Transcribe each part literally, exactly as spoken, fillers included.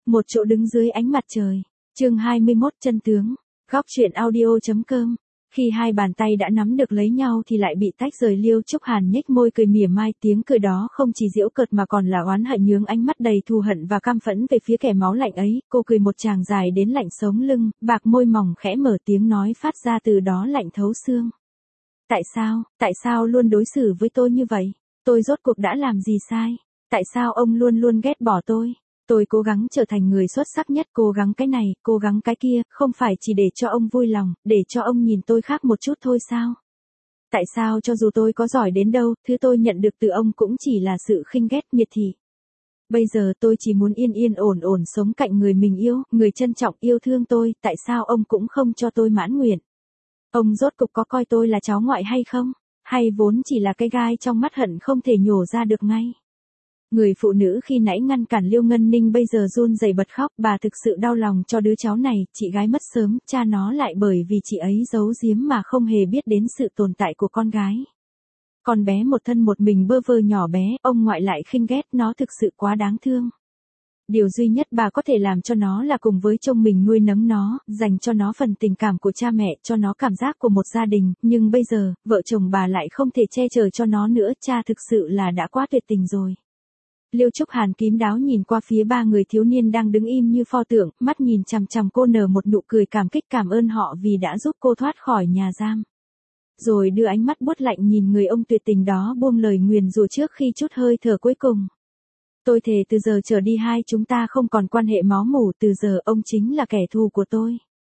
Một chỗ đứng dưới ánh mặt trời. Chương hai mươi mốt chân tướng. Góc truyện audio.com. Khi hai bàn tay đã nắm được lấy nhau thì lại bị tách rời, Liêu Trúc Hàn nhếch môi cười mỉa mai, tiếng cười đó không chỉ giễu cợt mà còn là oán hận, nhướng ánh mắt đầy thù hận và căm phẫn về phía kẻ máu lạnh ấy. Cô cười một tràng dài đến lạnh sống lưng, bạc môi mỏng khẽ mở, tiếng nói phát ra từ đó lạnh thấu xương. Tại sao, tại sao luôn đối xử với tôi như vậy? Tôi rốt cuộc đã làm gì sai? Tại sao ông luôn luôn ghét bỏ tôi? Tôi cố gắng trở thành người xuất sắc nhất, cố gắng cái này, cố gắng cái kia, không phải chỉ để cho ông vui lòng, để cho ông nhìn tôi khác một chút thôi sao? Tại sao cho dù tôi có giỏi đến đâu, thứ tôi nhận được từ ông cũng chỉ là sự khinh ghét, miệt thị. Bây giờ tôi chỉ muốn yên yên ổn ổn sống cạnh người mình yêu, người trân trọng yêu thương tôi, tại sao ông cũng không cho tôi mãn nguyện? Ông rốt cục có coi tôi là cháu ngoại hay không? Hay vốn chỉ là cái gai trong mắt hận không thể nhổ ra được ngay? Người phụ nữ khi nãy ngăn cản Liêu Ngân Ninh bây giờ run rẩy bật khóc, bà thực sự đau lòng cho đứa cháu này, chị gái mất sớm, cha nó lại bởi vì chị ấy giấu giếm mà không hề biết đến sự tồn tại của con gái. Con bé một thân một mình bơ vơ nhỏ bé, ông ngoại lại khinh ghét nó, thực sự quá đáng thương. Điều duy nhất bà có thể làm cho nó là cùng với chồng mình nuôi nấng nó, dành cho nó phần tình cảm của cha mẹ, cho nó cảm giác của một gia đình, nhưng bây giờ, vợ chồng bà lại không thể che chở cho nó nữa, cha thực sự là đã quá tuyệt tình rồi. Liêu Trúc Hàn kín đáo nhìn qua phía ba người thiếu niên đang đứng im như pho tượng, mắt nhìn chằm chằm cô, nở một nụ cười cảm kích, cảm ơn họ vì đã giúp cô thoát khỏi nhà giam. Rồi đưa ánh mắt buốt lạnh nhìn người ông tuyệt tình đó, buông lời nguyền rủa trước khi chút hơi thở cuối cùng. Tôi thề từ giờ trở đi hai chúng ta không còn quan hệ máu mủ, từ giờ ông chính là kẻ thù của tôi.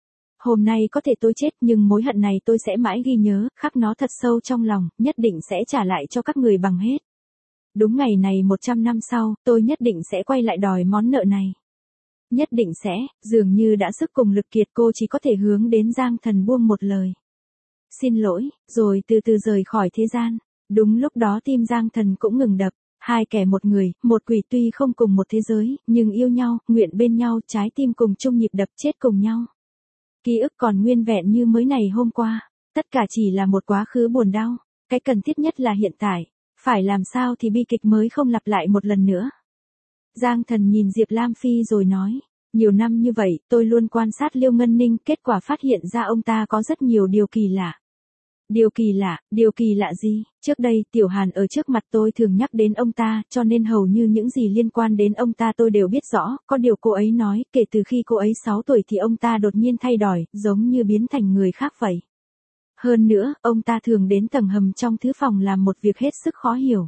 Hôm nay có thể tôi chết nhưng mối hận này tôi sẽ mãi ghi nhớ, khắc nó thật sâu trong lòng, nhất định sẽ trả lại cho các người bằng hết. Đúng ngày này một trăm năm sau, tôi nhất định sẽ quay lại đòi món nợ này. Nhất định sẽ, dường như đã sức cùng lực kiệt, cô chỉ có thể hướng đến Giang Thần buông một lời. Xin lỗi, rồi từ từ rời khỏi thế gian. Đúng lúc đó tim Giang Thần cũng ngừng đập. Hai kẻ một người, một quỷ tuy không cùng một thế giới, nhưng yêu nhau, nguyện bên nhau, trái tim cùng chung nhịp đập, chết cùng nhau. Ký ức còn nguyên vẹn như mới này hôm qua. Tất cả chỉ là một quá khứ buồn đau. Cái cần thiết nhất là hiện tại. Phải làm sao thì bi kịch mới không lặp lại một lần nữa. Giang Thần nhìn Diệp Lam Phi rồi nói. Nhiều năm như vậy, tôi luôn quan sát Liêu Ngân Ninh, kết quả phát hiện ra ông ta có rất nhiều điều kỳ lạ. Điều kỳ lạ, điều kỳ lạ gì? Trước đây, Tiểu Hàn ở trước mặt tôi thường nhắc đến ông ta, cho nên hầu như những gì liên quan đến ông ta tôi đều biết rõ. Có điều cô ấy nói, kể từ khi cô ấy sáu tuổi thì ông ta đột nhiên thay đổi, giống như biến thành người khác vậy. Hơn nữa, ông ta thường đến tầng hầm trong thư phòng làm một việc hết sức khó hiểu.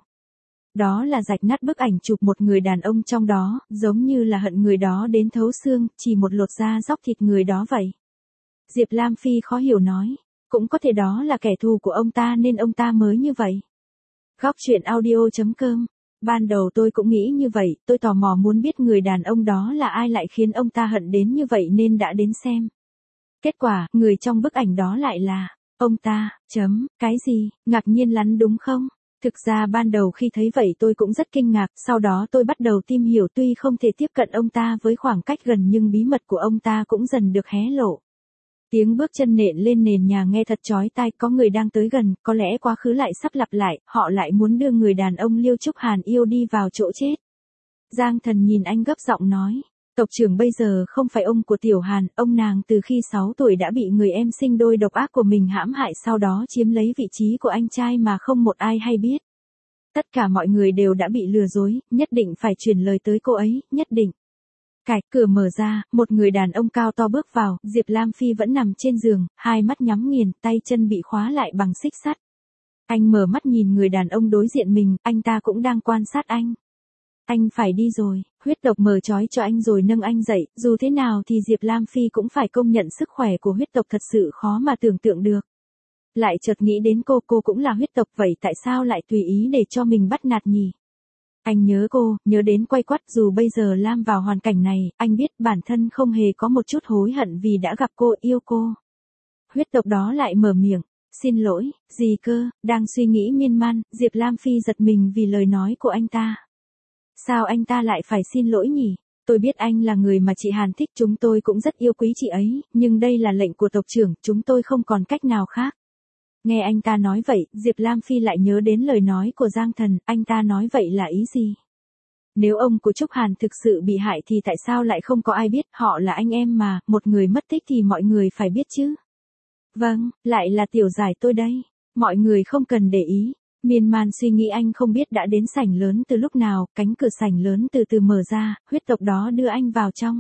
Đó là rạch nát bức ảnh chụp một người đàn ông trong đó, giống như là hận người đó đến thấu xương, chỉ một lột da róc thịt người đó vậy. Diệp Lam Phi khó hiểu nói. Cũng có thể đó là kẻ thù của ông ta nên ông ta mới như vậy. Góc truyện audio.com. Ban đầu tôi cũng nghĩ như vậy, tôi tò mò muốn biết người đàn ông đó là ai lại khiến ông ta hận đến như vậy nên đã đến xem. Kết quả, người trong bức ảnh đó lại là ông ta, chấm, cái gì, ngạc nhiên lắm đúng không? Thực ra ban đầu khi thấy vậy tôi cũng rất kinh ngạc, sau đó tôi bắt đầu tìm hiểu, tuy không thể tiếp cận ông ta với khoảng cách gần nhưng bí mật của ông ta cũng dần được hé lộ. Tiếng bước chân nện lên nền nhà nghe thật chói tai, có người đang tới gần, có lẽ quá khứ lại sắp lặp lại, họ lại muốn đưa người đàn ông Liêu Trúc Hàn yêu đi vào chỗ chết. Giang Thần nhìn anh gấp giọng nói, tộc trưởng bây giờ không phải ông của Tiểu Hàn, ông nàng từ khi sáu tuổi đã bị người em sinh đôi độc ác của mình hãm hại, sau đó chiếm lấy vị trí của anh trai mà không một ai hay biết. Tất cả mọi người đều đã bị lừa dối, nhất định phải truyền lời tới cô ấy, nhất định. Cạch, cửa mở ra, một người đàn ông cao to bước vào, Diệp Lam Phi vẫn nằm trên giường, hai mắt nhắm nghiền, tay chân bị khóa lại bằng xích sắt. Anh mở mắt nhìn người đàn ông đối diện mình, anh ta cũng đang quan sát anh. Anh phải đi rồi, huyết độc mờ trói cho anh rồi nâng anh dậy, dù thế nào thì Diệp Lam Phi cũng phải công nhận sức khỏe của huyết tộc thật sự khó mà tưởng tượng được. Lại chợt nghĩ đến cô, cô cũng là huyết tộc vậy tại sao lại tùy ý để cho mình bắt nạt nhỉ? Anh nhớ cô, nhớ đến quay quắt, dù bây giờ Lam vào hoàn cảnh này, anh biết bản thân không hề có một chút hối hận vì đã gặp cô, yêu cô. Huyết tộc đó lại mở miệng, xin lỗi, gì cơ, đang suy nghĩ miên man, Diệp Lam Phi giật mình vì lời nói của anh ta. Sao anh ta lại phải xin lỗi nhỉ? Tôi biết anh là người mà chị Hàn thích, chúng tôi cũng rất yêu quý chị ấy, nhưng đây là lệnh của tộc trưởng, chúng tôi không còn cách nào khác. Nghe anh ta nói vậy, Diệp Lam Phi lại nhớ đến lời nói của Giang Thần, anh ta nói vậy là ý gì? Nếu ông của Trúc Hàn thực sự bị hại thì tại sao lại không có ai biết, họ là anh em mà, một người mất tích thì mọi người phải biết chứ. Vâng, lại là Tiểu Giải tôi đây. Mọi người không cần để ý. Miên man suy nghĩ anh không biết đã đến sảnh lớn từ lúc nào, cánh cửa sảnh lớn từ từ mở ra, huyết tộc đó đưa anh vào trong.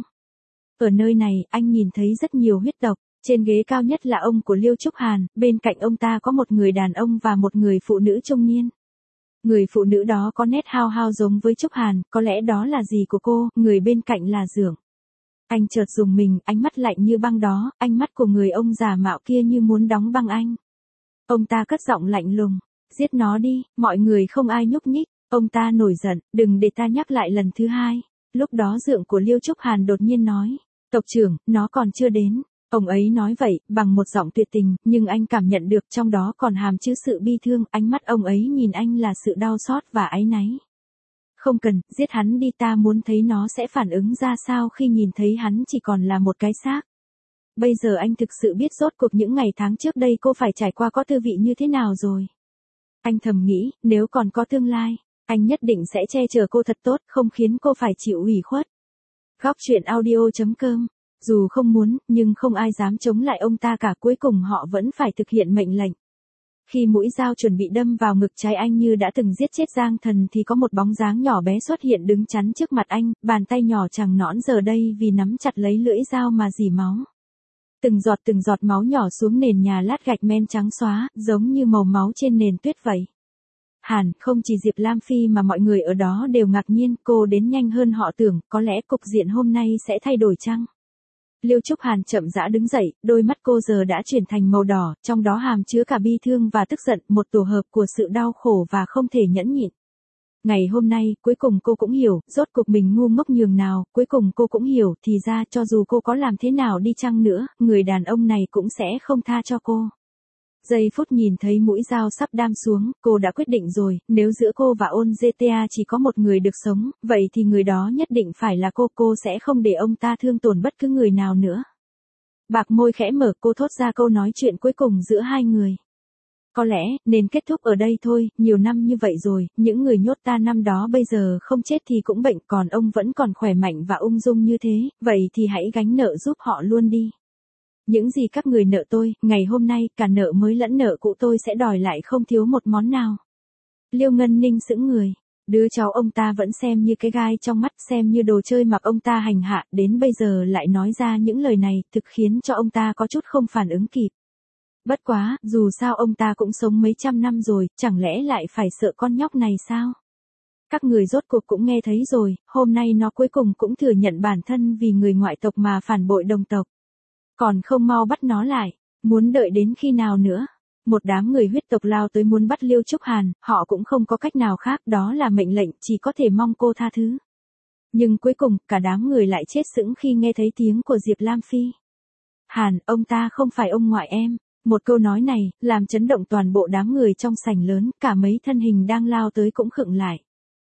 Ở nơi này, anh nhìn thấy rất nhiều huyết tộc, trên ghế cao nhất là ông của Liêu Trúc Hàn, bên cạnh ông ta có một người đàn ông và một người phụ nữ trung niên. Người phụ nữ đó có nét hao hao giống với Trúc Hàn, có lẽ đó là dì của cô, người bên cạnh là Dượng. Anh chợt rùng mình, ánh mắt lạnh như băng đó, ánh mắt của người ông già mạo kia như muốn đóng băng anh. Ông ta cất giọng lạnh lùng, giết nó đi, mọi người không ai nhúc nhích, ông ta nổi giận, đừng để ta nhắc lại lần thứ hai. Lúc đó Dượng của Liêu Trúc Hàn đột nhiên nói, tộc trưởng, nó còn chưa đến. Ông ấy nói vậy, bằng một giọng tuyệt tình, nhưng anh cảm nhận được trong đó còn hàm chứa sự bi thương, ánh mắt ông ấy nhìn anh là sự đau xót và áy náy. Không cần, giết hắn đi, ta muốn thấy nó sẽ phản ứng ra sao khi nhìn thấy hắn chỉ còn là một cái xác. Bây giờ anh thực sự biết rốt cuộc những ngày tháng trước đây cô phải trải qua có tư vị như thế nào rồi. Anh thầm nghĩ, nếu còn có tương lai, anh nhất định sẽ che chở cô thật tốt, không khiến cô phải chịu ủy khuất. Góc truyện audio chấm com. Dù không muốn, nhưng không ai dám chống lại ông ta cả, cuối cùng họ vẫn phải thực hiện mệnh lệnh. Khi mũi dao chuẩn bị đâm vào ngực trái anh như đã từng giết chết Giang Thần thì có một bóng dáng nhỏ bé xuất hiện đứng chắn trước mặt anh, bàn tay nhỏ trắng nõn giờ đây vì nắm chặt lấy lưỡi dao mà rỉ máu. Từng giọt từng giọt máu nhỏ xuống nền nhà lát gạch men trắng xóa, giống như màu máu trên nền tuyết vậy. Hàn, không chỉ Diệp Lam Phi mà mọi người ở đó đều ngạc nhiên, cô đến nhanh hơn họ tưởng, có lẽ cục diện hôm nay sẽ thay đổi chăng? Liêu Trúc Hàn chậm rãi đứng dậy, đôi mắt cô giờ đã chuyển thành màu đỏ, trong đó hàm chứa cả bi thương và tức giận, một tổ hợp của sự đau khổ và không thể nhẫn nhịn. Ngày hôm nay, cuối cùng cô cũng hiểu, rốt cuộc mình ngu ngốc nhường nào, cuối cùng cô cũng hiểu, thì ra cho dù cô có làm thế nào đi chăng nữa, người đàn ông này cũng sẽ không tha cho cô. Giây phút nhìn thấy mũi dao sắp đâm xuống, cô đã quyết định rồi, nếu giữa cô và Ôn giê tê a chỉ có một người được sống, vậy thì người đó nhất định phải là cô, cô sẽ không để ông ta thương tổn bất cứ người nào nữa. Bạc môi khẽ mở, cô thốt ra câu nói chuyện cuối cùng giữa hai người. Có lẽ, nên kết thúc ở đây thôi, nhiều năm như vậy rồi, những người nhốt ta năm đó bây giờ không chết thì cũng bệnh, còn ông vẫn còn khỏe mạnh và ung dung như thế, vậy thì hãy gánh nợ giúp họ luôn đi. Những gì các người nợ tôi, ngày hôm nay, cả nợ mới lẫn nợ cũ tôi sẽ đòi lại không thiếu một món nào. Liêu Ngân Ninh sững người. Đứa cháu ông ta vẫn xem như cái gai trong mắt, xem như đồ chơi mặc ông ta hành hạ, đến bây giờ lại nói ra những lời này, thực khiến cho ông ta có chút không phản ứng kịp. Bất quá, dù sao ông ta cũng sống mấy trăm năm rồi, chẳng lẽ lại phải sợ con nhóc này sao? Các người rốt cuộc cũng nghe thấy rồi, hôm nay nó cuối cùng cũng thừa nhận bản thân vì người ngoại tộc mà phản bội đồng tộc. Còn không mau bắt nó lại, muốn đợi đến khi nào nữa? Một đám người huyết tộc lao tới muốn bắt Liêu Trúc Hàn, họ cũng không có cách nào khác, đó là mệnh lệnh, chỉ có thể mong cô tha thứ. Nhưng cuối cùng, cả đám người lại chết sững khi nghe thấy tiếng của Diệp Lam Phi. Hàn, ông ta không phải ông ngoại em. Một câu nói này, làm chấn động toàn bộ đám người trong sảnh lớn, cả mấy thân hình đang lao tới cũng khựng lại.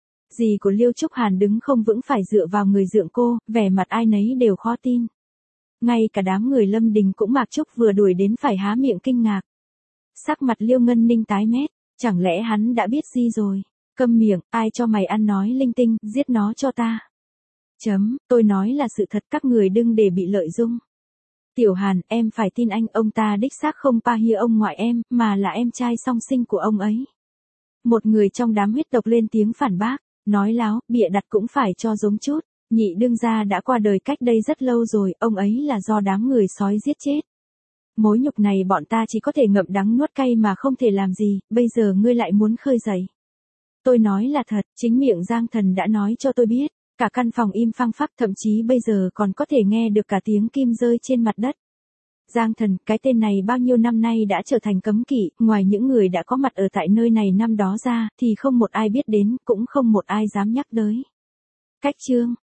Dì của Liêu Trúc Hàn đứng không vững phải dựa vào người Dượng cô, vẻ mặt ai nấy đều khó tin. Ngay cả đám người Lâm Đình cũng Mạc Trúc vừa đuổi đến phải há miệng kinh ngạc. Sắc mặt Liêu Ngân Ninh tái mét, chẳng lẽ hắn đã biết gì rồi? Câm miệng, ai cho mày ăn nói linh tinh, giết nó cho ta. Chấm, tôi nói là sự thật, các người đừng để bị lợi dụng. Tiểu Hàn, em phải tin anh, ông ta đích xác không pa hia ông ngoại em, mà là em trai song sinh của ông ấy. Một người trong đám huyết tộc lên tiếng phản bác, nói láo, bịa đặt cũng phải cho giống chút. Nhị đương gia đã qua đời cách đây rất lâu rồi, ông ấy là do đám người sói giết chết. Mối nhục này bọn ta chỉ có thể ngậm đắng nuốt cay mà không thể làm gì, bây giờ ngươi lại muốn khơi dậy. Tôi nói là thật, chính miệng Giang Thần đã nói cho tôi biết, cả căn phòng im phăng phắc, thậm chí bây giờ còn có thể nghe được cả tiếng kim rơi trên mặt đất. Giang Thần, cái tên này bao nhiêu năm nay đã trở thành cấm kỵ, ngoài những người đã có mặt ở tại nơi này năm đó ra, thì không một ai biết đến, cũng không một ai dám nhắc tới. Cách chương